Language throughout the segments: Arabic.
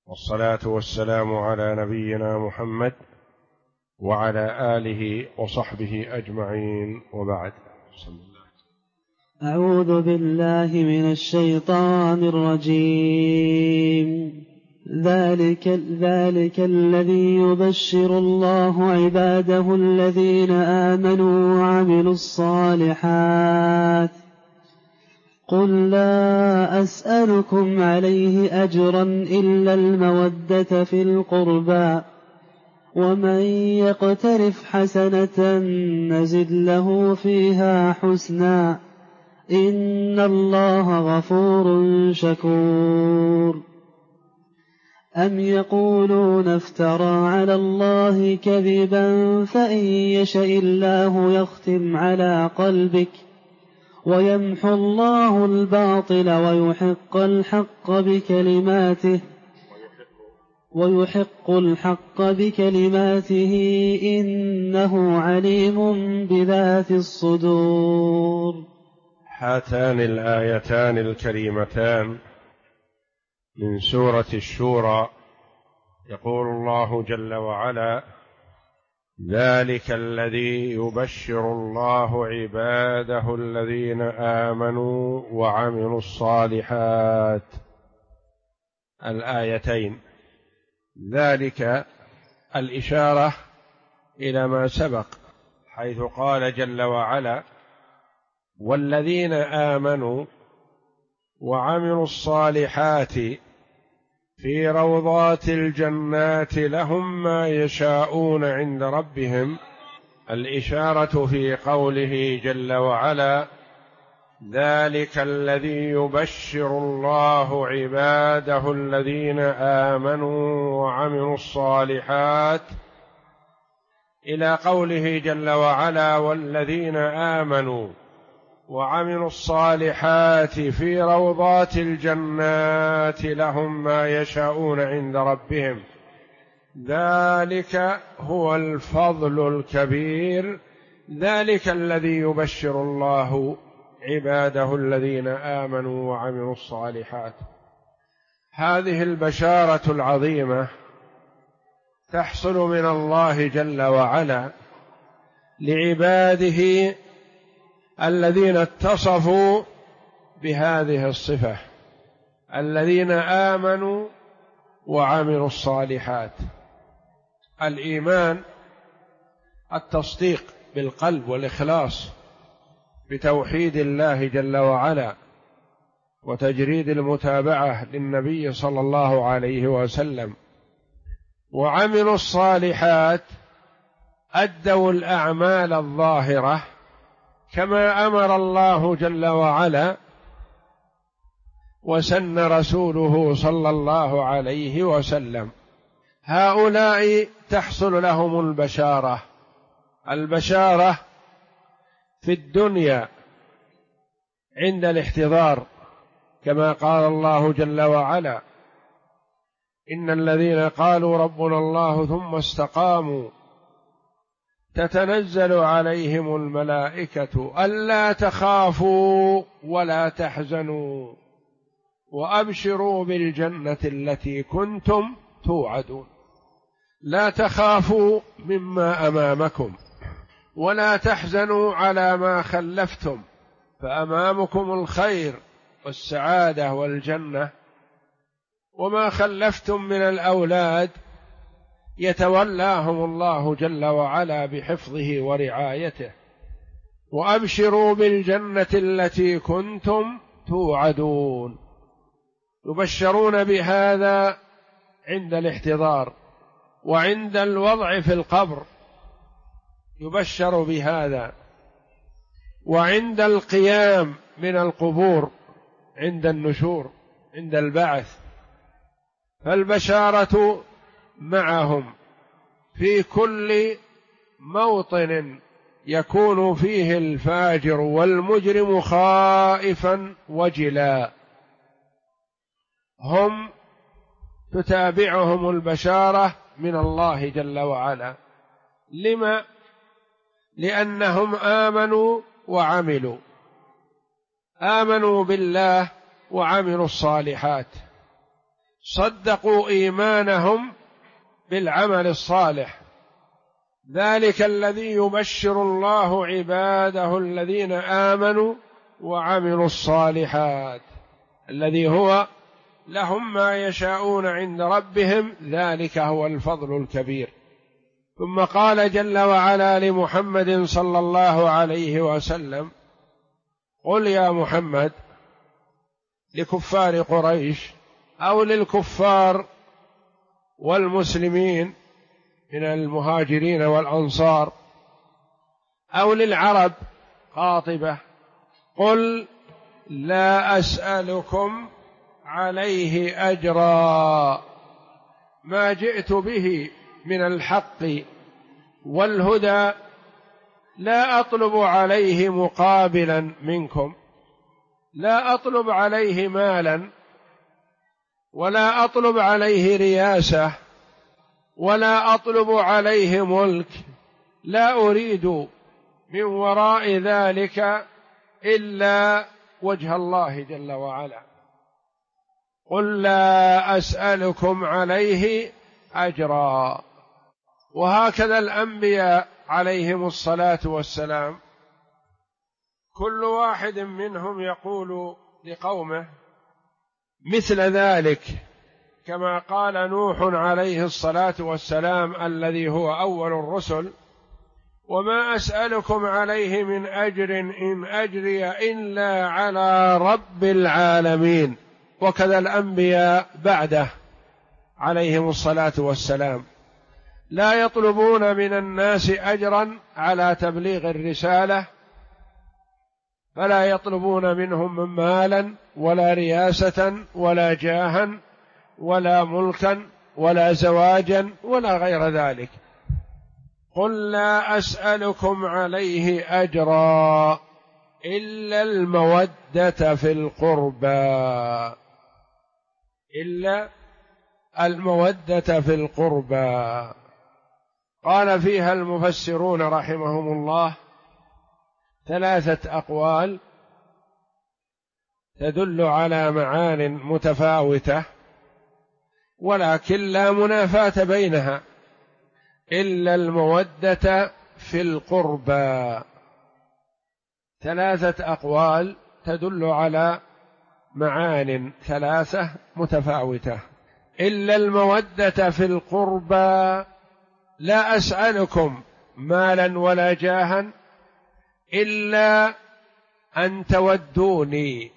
والصلاة والسلام على نبينا محمد وعلى آله وصحبه أجمعين، وبعد. أعوذ بالله من الشيطان الرجيم. ذلك الذي يبشر الله عباده الذين آمنوا وعملوا الصالحات. قل لا أسألكم عليه أجرا إلا المودة في القربى، ومن يقترف حسنة نزد له فيها حسنا، إن الله غفور شكور. أم يقولون افترى على الله كذبا، فإن يشأ الله يختم على قلبك ويمحو الله الباطل ويحق الحق بكلماته إنه عليم بذات الصدور. هاتان الآيتان الكريمتان من سورة الشورى يقول الله جل وعلا: ذلك الذي يبشر الله عباده الذين آمنوا وعملوا الصالحات. الآيتين ذلك الإشارة إلى ما سبق، حيث قال جل وعلا: والذين آمنوا وعملوا الصالحات في روضات الجنات لهم ما يشاءون عند ربهم. الإشارة في قوله جل وعلا: ذلك الذي يبشر الله عباده الذين آمنوا وعملوا الصالحات، إلى قوله جل وعلا: والذين آمنوا وعملوا الصالحات في روضات الجنات لهم ما يشاءون عند ربهم، ذلك هو الفضل الكبير. ذلك الذي يبشر الله عباده الذين آمنوا وعملوا الصالحات. هذه البشارة العظيمة تحصل من الله جل وعلا لعباده الذين اتصفوا بهذه الصفة، الذين آمنوا وعملوا الصالحات. الإيمان التصديق بالقلب والإخلاص بتوحيد الله جل وعلا، وتجريد المتابعة للنبي صلى الله عليه وسلم. وعملوا الصالحات أدوا الأعمال الظاهرة كما أمر الله جل وعلا وسن رسوله صلى الله عليه وسلم. هؤلاء تحصل لهم البشارة في الدنيا عند الاحتضار، كما قال الله جل وعلا: إن الذين قالوا ربنا الله ثم استقاموا تتنزل عليهم الملائكة ألا تخافوا ولا تحزنوا وأبشروا بالجنة التي كنتم توعدون. لا تخافوا مما أمامكم ولا تحزنوا على ما خلفتم، فأمامكم الخير والسعادة والجنة، وما خلفتم من الأولاد يتولاهم الله جل وعلا بحفظه ورعايته. وأبشروا بالجنة التي كنتم توعدون. يبشرون بهذا عند الاحتضار، وعند الوضع في القبر يبشر بهذا، وعند القيام من القبور، عند النشور، عند البعث. فالبشارة معهم في كل موطن يكون فيه الفاجر والمجرم خائفا وجلا، هم تتابعهم البشارة من الله جل وعلا. لما؟ لأنهم آمنوا بالله وعملوا الصالحات، صدقوا إيمانهم بالعمل الصالح. ذلك الذي يبشر الله عباده الذين آمنوا وعملوا الصالحات، الذي هو لهم ما يشاءون عند ربهم، ذلك هو الفضل الكبير. ثم قال جل وعلا لمحمد صلى الله عليه وسلم: قل يا محمد لكفار قريش أو للكفار والمسلمين من المهاجرين والأنصار أو للعرب قاطبة: قل لا أسألكم عليه أجرا، ما جئت به من الحق والهدى لا أطلب عليه مقابلا منكم، لا أطلب عليه مالا، ولا أطلب عليه رياسة، ولا أطلب عليه ملك، لا أريد من وراء ذلك إلا وجه الله جل وعلا. قل لا أسألكم عليه أجرا. وهكذا الأنبياء عليهم الصلاة والسلام كل واحد منهم يقول لقومه مثل ذلك، كما قال نوح عليه الصلاة والسلام الذي هو أول الرسل: وما أسألكم عليه من أجر إن أجري إلا على رب العالمين. وكذا الأنبياء بعده عليهم الصلاة والسلام لا يطلبون من الناس أجرا على تبليغ الرسالة، فلا يطلبون منهم من مالا ولا رياسة ولا جاها ولا ملكا ولا زواجا ولا غير ذلك. قل لا أسألكم عليه أجرا إلا المودة في القربى، إلا المودة في القربى. قال فيها المفسرون رحمهم الله 3 أقوال تدل على معان متفاوتة، ولكن لا منافاة بينها. إلا المودة في القربى، 3 أقوال تدل على معان 3 متفاوتة. إلا المودة في القربى، لا أسألكم مالا ولا جاها إلا أن تودوني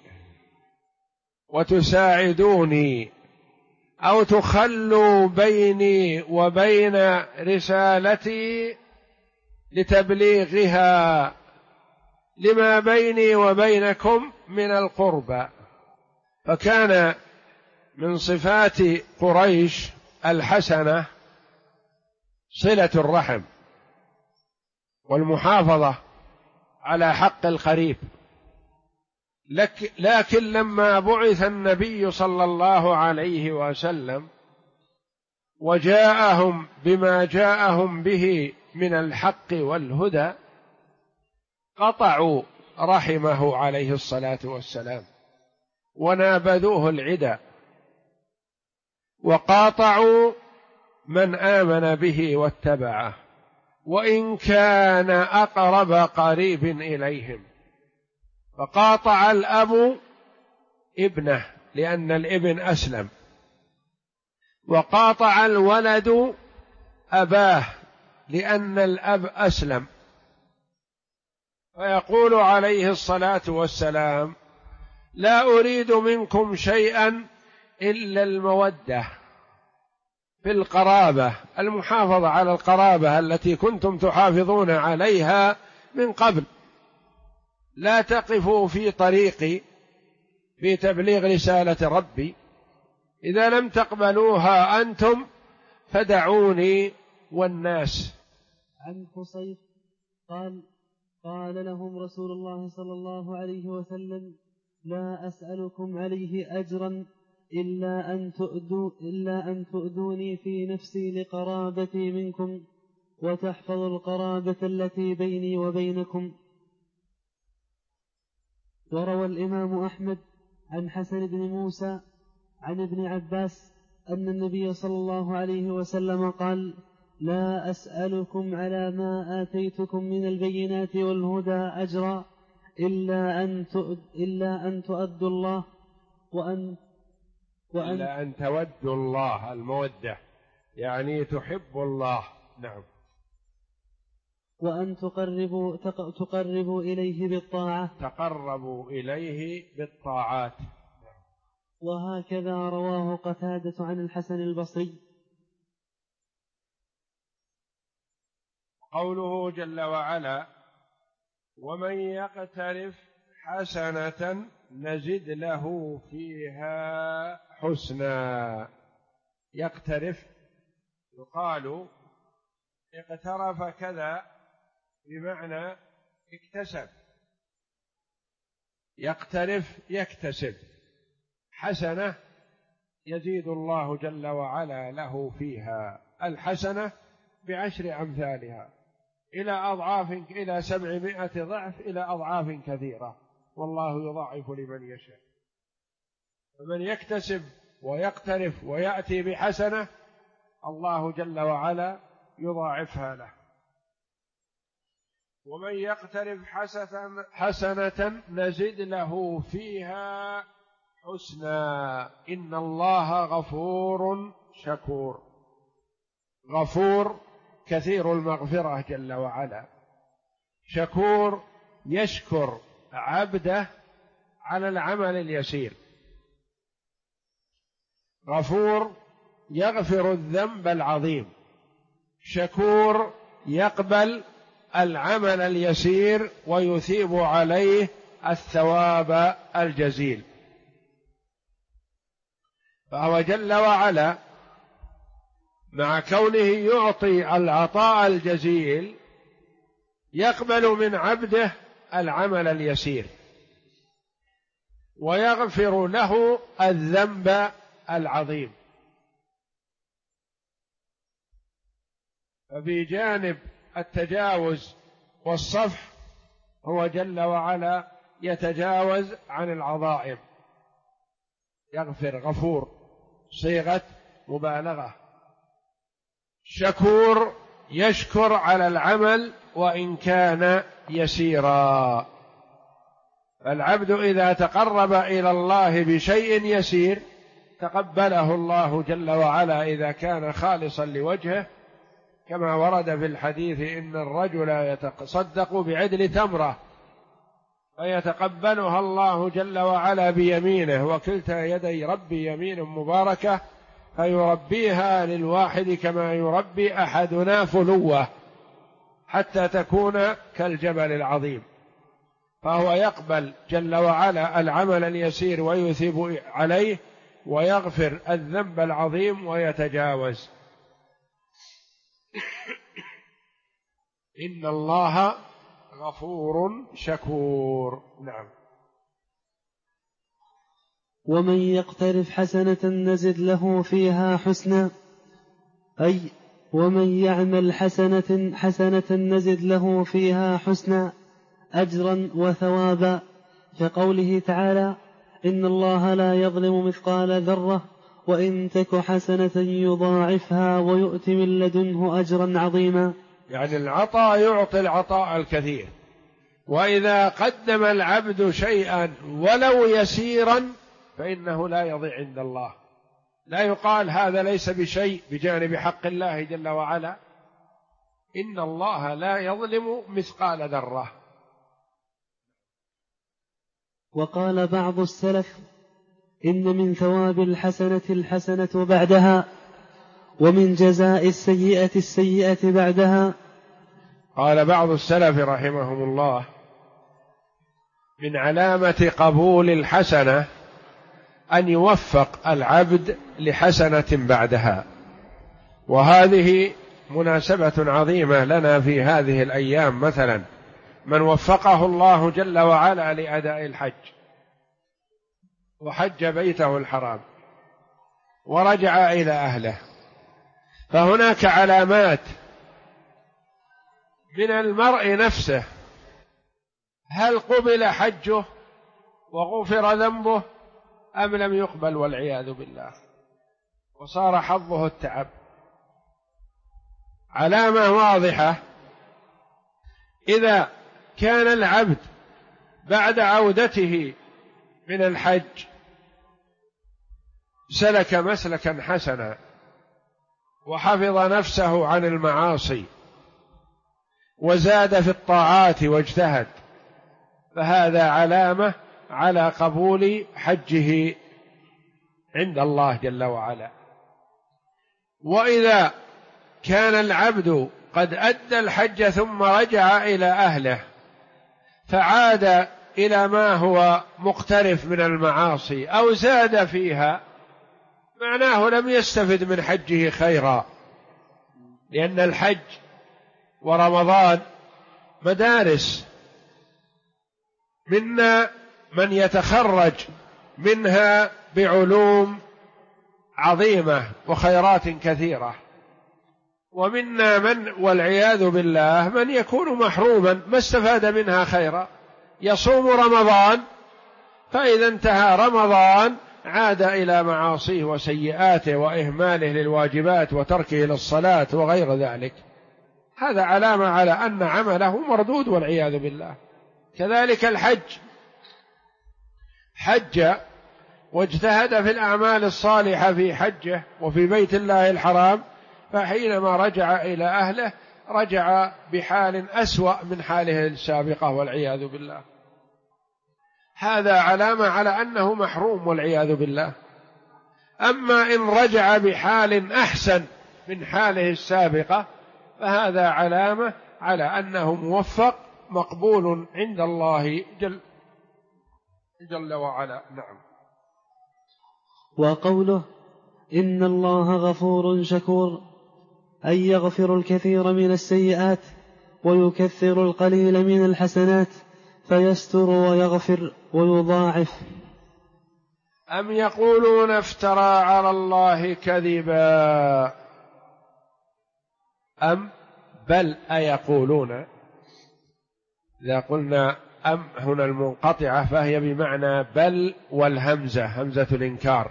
وتساعدوني أو تخلوا بيني وبين رسالتي لتبليغها لما بيني وبينكم من القربى. فكان من صفات قريش الحسنة صلة الرحم والمحافظة على حق القريب. لكن لما بعث النبي صلى الله عليه وسلم وجاءهم بما جاءهم به من الحق والهدى قطعوا رحمه عليه الصلاة والسلام ونابذوه العدا، وقاطعوا من آمن به واتبعه وإن كان أقرب قريب إليهم. فقاطع الأب ابنه لأن الابن أسلم، وقاطع الولد أباه لأن الأب أسلم. فيقول عليه الصلاة والسلام: لا أريد منكم شيئا إلا المودة في القرابة، المحافظة على القرابة التي كنتم تحافظون عليها من قبل. لا تقفوا في طريقي في تبليغ رسالة ربي، إذا لم تقبلوها أنتم فدعوني والناس. عن قصير قال لهم رسول الله صلى الله عليه وسلم: لا أسألكم عليه أجرا إلا أن تؤذوني في نفسي لقرابتي منكم وتحفظوا القرابة التي بيني وبينكم. وروى الإمام أحمد عن حسن بن موسى عن ابن عباس أن النبي صلى الله عليه وسلم قال: لا أسألكم على ما آتيتكم من البينات والهدى أجرا إلا أن تؤدوا الله إلا أن تودوا الله، المودة يعني تحب الله. نعم. وأن تقربوا إليه بالطاعة. تقربوا إليه بالطاعات. وهكذا رواه قتادة عن الحسن البصري. قوله جل وعلا: ومن يقترف حسنة نزد له فيها حسنا. يقترف يقال اقترف كذا بمعنى اكتسب. يقترف يكتسب حسنة يزيد الله جل وعلا له فيها. الحسنة ب10 أمثالها إلى أضعاف، إلى 700 ضعف، إلى أضعاف كثيرة، والله يضاعف لمن يشاء. فمن يكتسب ويقترف ويأتي بحسنة الله جل وعلا يضاعفها له. ومن يقترف حسنة نزد له فيها حسنا إن الله غفور شكور. غفور كثير المغفرة جل وعلا، شكور يشكر عبده على العمل اليسير. غفور يغفر الذنب العظيم، شكور يقبل العمل اليسير ويثيب عليه الثواب الجزيل. فهو جل وعلا مع كونه يعطي العطاء الجزيل يقبل من عبده العمل اليسير ويغفر له الذنب العظيم. ففي جانب التجاوز والصفح هو جل وعلا يتجاوز عن العظائم، يغفر، غفور صيغة مبالغة. شكور يشكر على العمل وإن كان يسيرا. العبد إذا تقرب إلى الله بشيء يسير تقبله الله جل وعلا إذا كان خالصا لوجهه، كما ورد في الحديث إن الرجل يتصدق بعدل تمرة فيتقبلها الله جل وعلا بيمينه، وكلتا يدي ربي يمين مباركة، فيربيها للواحد كما يربي أحدنا فلوه حتى تكون كالجبل العظيم. فهو يقبل جل وعلا العمل اليسير ويثيب عليه ويغفر الذنب العظيم ويتجاوز. إن الله غفور شكور. نعم. ومن يقترف حسنة نزد له فيها حسنا، أي ومن يعمل حسنة نزد له فيها حسنا أجرا وثوابا، كقوله تعالى: إن الله لا يظلم مثقال ذرة وإن تك حسنة يضاعفها ويؤت من لدنه أجرا عظيما. يعني العطاء يعطي العطاء الكثير، وإذا قدم العبد شيئا ولو يسيرا فإنه لا يضيع عند الله. لا يقال هذا ليس بشيء بجانب حق الله جل وعلا. إن الله لا يظلم مثقال ذرة. وقال بعض السلف: إن من ثواب الحسنة بعدها، ومن جزاء السيئة بعدها. قال بعض السلف رحمهم الله: من علامة قبول الحسنة أن يوفق العبد لحسنة بعدها. وهذه مناسبة عظيمة لنا في هذه الأيام. مثلا من وفقه الله جل وعلا لأداء الحج وحج بيته الحرام ورجع إلى أهله، فهناك علامات من المرء نفسه هل قبل حجه وغفر ذنبه أم لم يقبل والعياذ بالله. وصار حظه التعب. علامة واضحة: إذا كان العبد بعد عودته من الحج سلك مسلكا حسنا وحفظ نفسه عن المعاصي وزاد في الطاعات واجتهد، فهذا علامة على قبول حجه عند الله جل وعلا. وإذا كان العبد قد أدى الحج ثم رجع إلى أهله فعاد إلى ما هو مقترف من المعاصي أو زاد فيها، معناه لم يستفد من حجه خيرا، لأن الحج ورمضان مدارس، منا من يتخرج منها بعلوم عظيمة وخيرات كثيرة، ومنا من والعياذ بالله من يكون محروما ما استفاد منها خيرا، يصوم رمضان فإذا انتهى رمضان عاد إلى معاصيه وسيئاته وإهماله للواجبات وتركه للصلاة وغير ذلك. هذا علامة على أن عمله مردود والعياذ بالله. كذلك الحج، حج واجتهد في الأعمال الصالحة في حجه وفي بيت الله الحرام، فحينما رجع إلى أهله رجع بحال أسوأ من حاله السابقة والعياذ بالله. هذا علامة على أنه محروم والعياذ بالله. أما إن رجع بحال أحسن من حاله السابقة فهذا علامة على أنه موفق مقبول عند الله جل وعلا. نعم. وقوله إن الله غفور شكور، أي يغفر الكثير من السيئات ويكثر القليل من الحسنات، فيستر ويغفر ويضاعف. أم يقولون افترى على الله كذبا، أم بل أيقولون. إذا قلنا أم هنا المنقطعة فهي بمعنى بل والهمزة همزة الإنكار.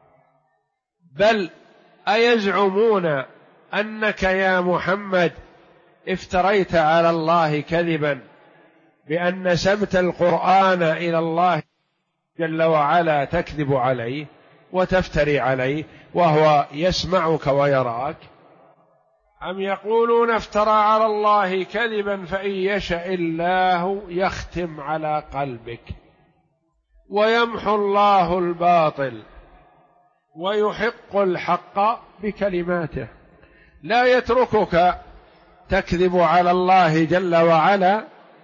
بل أيزعمون أنك يا محمد افتريت على الله كذبا بأن نسبت القرآن إلى الله جل وعلا تكذب عليه وتفتري عليه وهو يسمعك ويراك. أم يقولون افترى على الله كذبا فإن يشاء الله يختم على قلبك ويمحو الله الباطل ويحق الحق بكلماته. لا يتركك تكذب على الله جل وعلا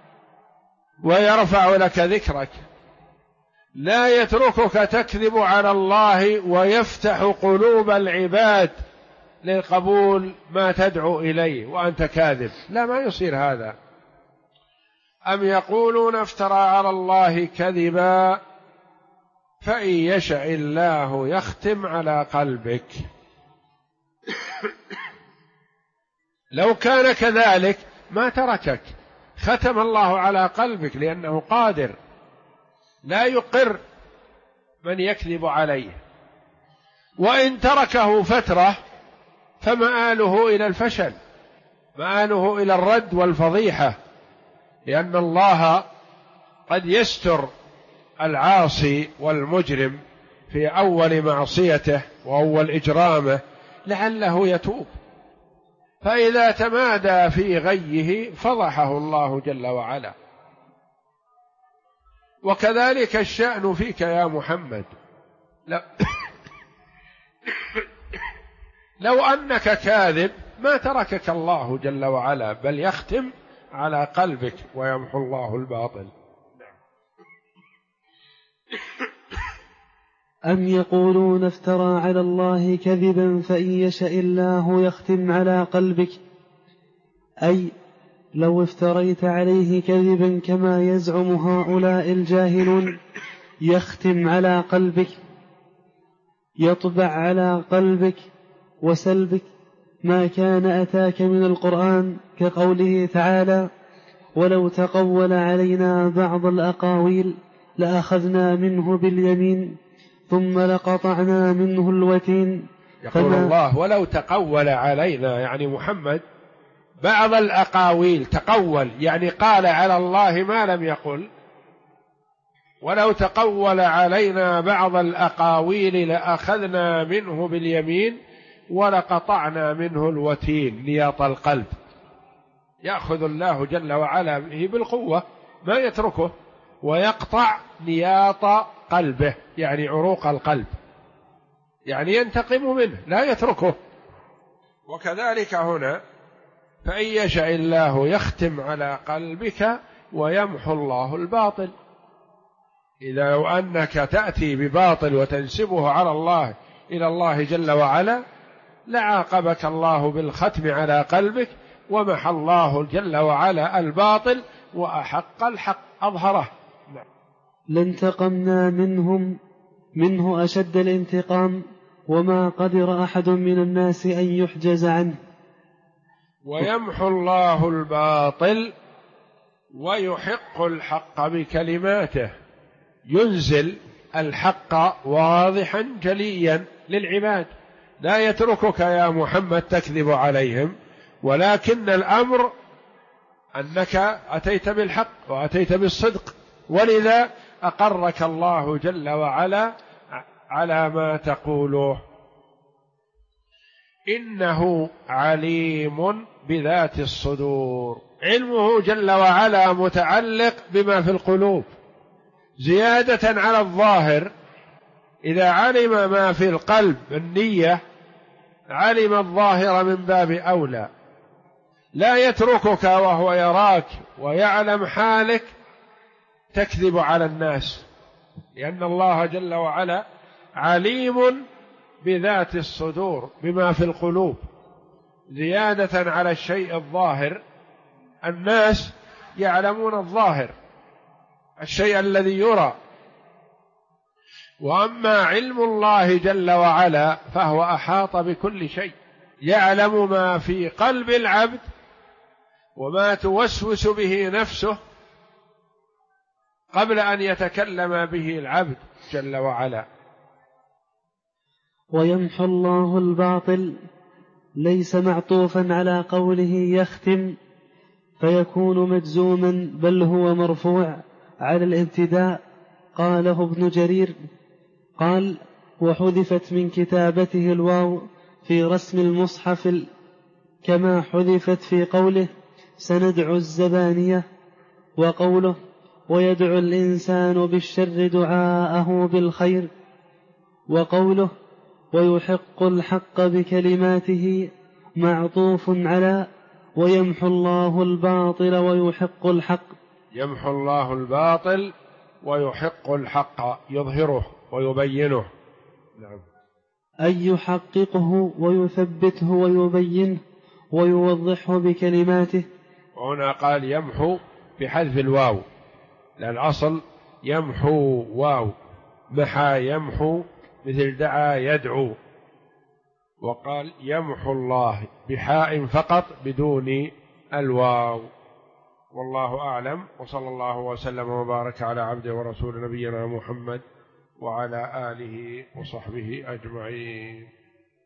ويرفع لك ذكرك، لا يتركك تكذب على الله ويفتح قلوب العباد لقبول ما تدعو إليه وأنت كاذب، لا، ما يصير هذا. أم يقولون افترى على الله كذبا فإن يشاء الله يختم على قلبك. لو كان كذلك ما تركك، ختم الله على قلبك لأنه قادر لا يقر من يكذب عليه. وإن تركه فترة فمآله إلى الفشل، مآله إلى الرد والفضيحة، لأن الله قد يستر العاصي والمجرم في أول معصيته وأول إجرامه لعله يتوب، فإذا تمادى في غيه فضحه الله جل وعلا. وكذلك الشأن فيك يا محمد، لو أنك كاذب ما تركك الله جل وعلا، بل يختم على قلبك ويمحو الله الباطل. أم يقولون افترى على الله كذبا فإن يشاء الله يختم على قلبك، أي لو افتريت عليه كذبا كما يزعم هؤلاء الجاهلون يختم على قلبك، يطبع على قلبك وسلبك ما كان أتاك من القرآن، كقوله تعالى ولو تقول علينا بعض الأقاويل لأخذنا منه باليمين ثم لقطعنا منه الوتين يقول الله ولو تقول علينا، يعني محمد بعض الأقاويل تقول، يعني قال على الله ما لم يقل. ولو تقول علينا بعض الأقاويل لأخذنا منه باليمين ولقطعنا منه الوتين نياط القلب. يأخذ الله جل وعلا به بالقوة ما يتركه، ويقطع نياط قلبه يعني عروق القلب، يعني ينتقم منه لا يتركه. وكذلك هنا فإن يشاء الله يختم على قلبك ويمحو الله الباطل. إذا لو أنك تأتي بباطل وتنسبه على الله إلى الله جل وعلا لعاقبك الله بالختم على قلبك، ومحى الله جل وعلا الباطل وأحق الحق أظهره. لانتقمنا منه أشد الانتقام، وما قدر أحد من الناس أن يحجز عنه. ويمحو الله الباطل ويحق الحق بكلماته، ينزل الحق واضحا جليا للعباد، لا يتركك يا محمد تكذب عليهم، ولكن الأمر أنك أتيت بالحق وأتيت بالصدق، ولذا أقرك الله جل وعلا على ما تقوله. إنه عليم بذات الصدور، علمه جل وعلا متعلق بما في القلوب زيادة على الظاهر. إذا علم ما في القلب النية علم الظاهر من باب أولى، لا يتركك وهو يراك ويعلم حالك تكذب على الناس، لأن الله جل وعلا عليم بذات الصدور بما في القلوب زيادة على الشيء الظاهر. الناس يعلمون الظاهر الشيء الذي يرى، وأما علم الله جل وعلا فهو أحاط بكل شيء، يعلم ما في قلب العبد وما توسوس به نفسه قبل أن يتكلم به العبد جل وعلا. ويمحو الله الباطل ليس معطوفا على قوله يختم فيكون مجزوما، بل هو مرفوع على الابتداء. قاله ابن جرير قال: وحذفت من كتابته الواو في رسم المصحف كما حذفت في قوله سندعو الزبانية، وقوله ويدعو الإنسان بالشر دعاءه بالخير، وقوله ويحق الحق بكلماته معطوف على ويمحو الله الباطل ويحق الحق. يمحو الله الباطل ويحق الحق، يظهره ويبينه. نعم. أي يحققه ويثبته ويبينه ويوضحه بكلماته. وهنا قال يمحو بحذف الواو، لأن الأصل يمحو واو، محى يمحو مثل دعا يدعو، وقال يمحو الله بحاء فقط بدون الواو. والله أعلم، وصلى الله وسلم وبارك على عبده ورسول نبينا محمد وعلى آله وصحبه أجمعين.